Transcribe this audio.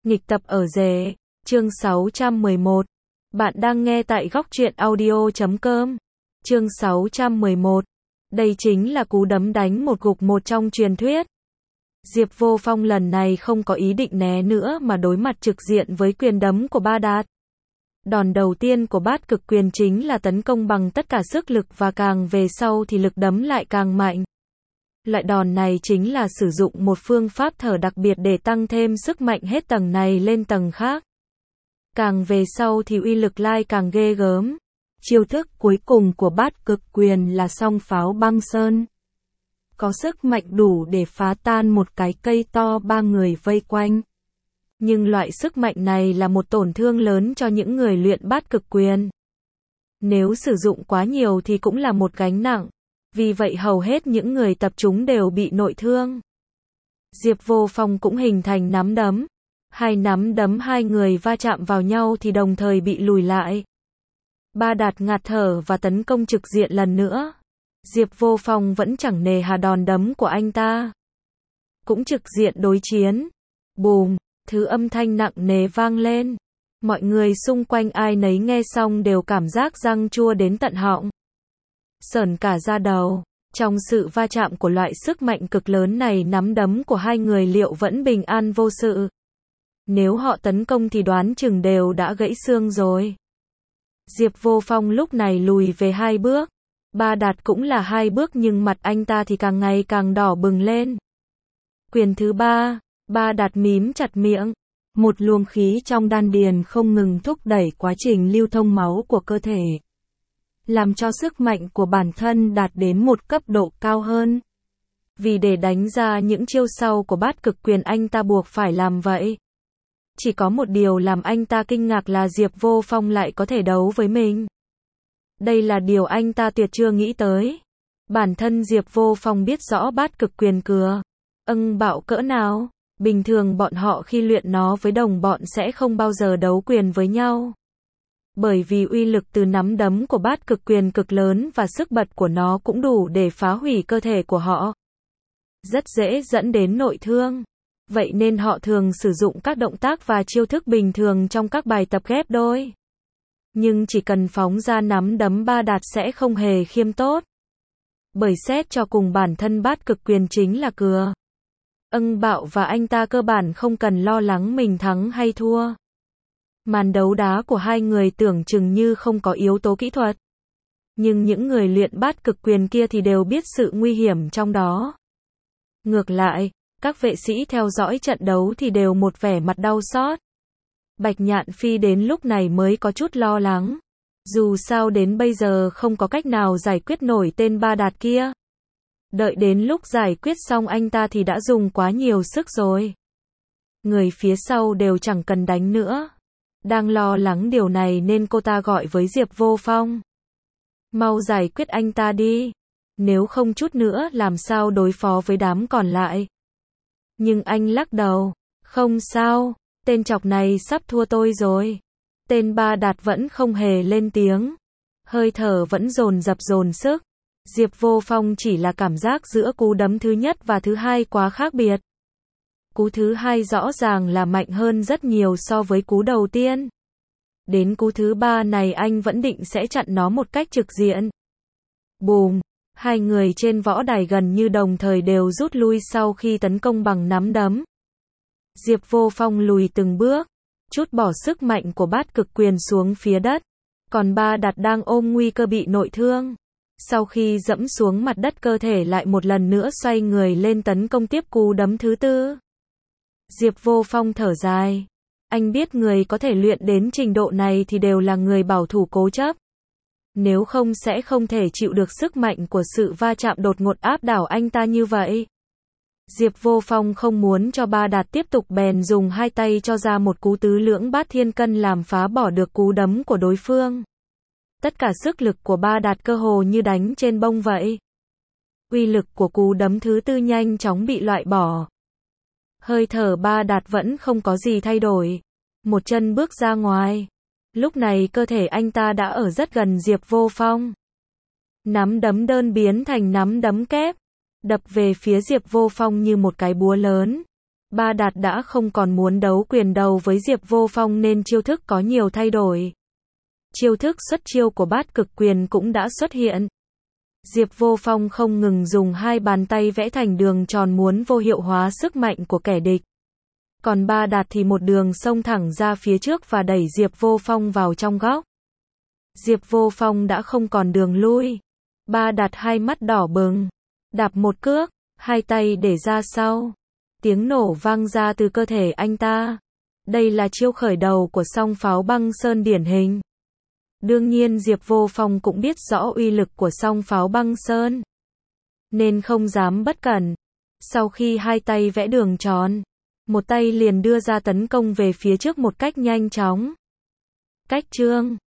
Nghịch tập ở rể, chương 611. Bạn đang nghe tại góc truyện audio.com. Chương 611. Đây chính là cú đấm đánh một gục một trong truyền thuyết. Diệp Vô Phong lần này không có ý định né nữa mà đối mặt trực diện với quyền đấm của Ba Đạt. Đòn đầu tiên của Bát Cực Quyền chính là tấn công bằng tất cả sức lực và càng về sau thì lực đấm lại càng mạnh. Loại đòn này chính là sử dụng một phương pháp thở đặc biệt để tăng thêm sức mạnh hết tầng này lên tầng khác. Càng về sau thì uy lực lại càng ghê gớm. Chiêu thức cuối cùng của Bát Cực Quyền là song pháo băng sơn. Có sức mạnh đủ để phá tan một cái cây to ba người vây quanh. Nhưng loại sức mạnh này là một tổn thương lớn cho những người luyện Bát Cực Quyền. Nếu sử dụng quá nhiều thì cũng là một gánh nặng. Vì vậy hầu hết những người tập chúng đều bị nội thương. Diệp Vô Phong cũng hình thành nắm đấm. Hai nắm đấm hai người va chạm vào nhau thì đồng thời bị lùi lại. Ba Đạt ngạt thở và tấn công trực diện lần nữa. Diệp Vô Phong vẫn chẳng nề hà đòn đấm của anh ta. Cũng trực diện đối chiến. Bùm, thứ âm thanh nặng nề vang lên. Mọi người xung quanh ai nấy nghe xong đều cảm giác răng chua đến tận họng. Sởn cả da đầu. Trong sự va chạm của loại sức mạnh cực lớn này, nắm đấm của hai người liệu vẫn bình an vô sự? Nếu họ tấn công thì đoán chừng đều đã gãy xương rồi. Diệp Vô Phong lúc này lùi về 2 bước. Ba Đạt cũng là 2 bước nhưng mặt anh ta thì càng ngày càng đỏ bừng lên. Quyền thứ 3, Ba Đạt mím chặt miệng. Một luồng khí trong đan điền không ngừng thúc đẩy quá trình lưu thông máu của cơ thể, làm cho sức mạnh của bản thân đạt đến một cấp độ cao hơn. Vì để đánh ra những chiêu sau của Bát Cực Quyền anh ta buộc phải làm vậy. Chỉ có một điều làm anh ta kinh ngạc là Diệp Vô Phong lại có thể đấu với mình. Đây là điều anh ta tuyệt chưa nghĩ tới. Bản thân Diệp Vô Phong biết rõ Bát Cực Quyền cừa bạo cỡ nào. Bình thường bọn họ khi luyện nó với đồng bọn sẽ không bao giờ đấu quyền với nhau. Bởi vì uy lực từ nắm đấm của Bát Cực Quyền cực lớn và sức bật của nó cũng đủ để phá hủy cơ thể của họ. Rất dễ dẫn đến nội thương. Vậy nên họ thường sử dụng các động tác và chiêu thức bình thường trong các bài tập ghép đôi. Nhưng chỉ cần phóng ra nắm đấm Ba Đạt sẽ không hề khiêm tốt. Bởi xét cho cùng bản thân Bát Cực Quyền chính là cừa bạo và anh ta cơ bản không cần lo lắng mình thắng hay thua. Màn đấu đá của hai người tưởng chừng như không có yếu tố kỹ thuật. Nhưng những người luyện Bát Cực Quyền kia thì đều biết sự nguy hiểm trong đó. Ngược lại, các vệ sĩ theo dõi trận đấu thì đều một vẻ mặt đau xót. Bạch Nhạn Phi đến lúc này mới có chút lo lắng. Dù sao đến bây giờ không có cách nào giải quyết nổi tên Ba Đạt kia. Đợi đến lúc giải quyết xong anh ta thì đã dùng quá nhiều sức rồi. Người phía sau đều chẳng cần đánh nữa. Đang lo lắng điều này nên cô ta gọi với Diệp Vô Phong. Mau giải quyết anh ta đi. Nếu không chút nữa làm sao đối phó với đám còn lại. Nhưng anh lắc đầu. Không sao, tên chọc này sắp thua tôi rồi. Tên Ba Đạt vẫn không hề lên tiếng. Hơi thở vẫn dồn dập dồn sức. Diệp Vô Phong chỉ là cảm giác giữa cú đấm thứ nhất và thứ hai quá khác biệt. Cú thứ hai rõ ràng là mạnh hơn rất nhiều so với cú đầu tiên. Đến cú thứ 3 này anh vẫn định sẽ chặn nó một cách trực diện. Bùm, hai người trên võ đài gần như đồng thời đều rút lui sau khi tấn công bằng nắm đấm. Diệp Vô Phong lùi từng bước, trút bỏ sức mạnh của Bát Cực Quyền xuống phía đất. Còn Ba Đạt đang ôm nguy cơ bị nội thương. Sau khi dẫm xuống mặt đất cơ thể lại một lần nữa xoay người lên tấn công tiếp cú đấm thứ 4. Diệp Vô Phong thở dài. Anh biết người có thể luyện đến trình độ này thì đều là người bảo thủ cố chấp. Nếu không sẽ không thể chịu được sức mạnh của sự va chạm đột ngột áp đảo anh ta như vậy. Diệp Vô Phong không muốn cho Ba Đạt tiếp tục bèn dùng hai tay cho ra một cú tứ lưỡng bát thiên cân làm phá bỏ được cú đấm của đối phương. Tất cả sức lực của Ba Đạt cơ hồ như đánh trên bông vậy. Uy lực của cú đấm thứ 4 nhanh chóng bị loại bỏ. Hơi thở Ba Đạt vẫn không có gì thay đổi. Một chân bước ra ngoài. Lúc này cơ thể anh ta đã ở rất gần Diệp Vô Phong. Nắm đấm đơn biến thành nắm đấm kép. Đập về phía Diệp Vô Phong như một cái búa lớn. Ba Đạt đã không còn muốn đấu quyền đầu với Diệp Vô Phong nên chiêu thức có nhiều thay đổi. Chiêu thức xuất chiêu của Bát Cực Quyền cũng đã xuất hiện. Diệp Vô Phong không ngừng dùng hai bàn tay vẽ thành đường tròn muốn vô hiệu hóa sức mạnh của kẻ địch. Còn Ba Đạt thì một đường xông thẳng ra phía trước và đẩy Diệp Vô Phong vào trong góc. Diệp Vô Phong đã không còn đường lui. Ba Đạt hai mắt đỏ bừng, đạp một cước, hai tay để ra sau. Tiếng nổ vang ra từ cơ thể anh ta. Đây là chiêu khởi đầu của song pháo băng sơn điển hình. Đương nhiên Diệp Vô Phong cũng biết rõ uy lực của song pháo băng sơn, nên không dám bất cẩn. Sau khi hai tay vẽ đường tròn, một tay liền đưa ra tấn công về phía trước một cách nhanh chóng. Cách chương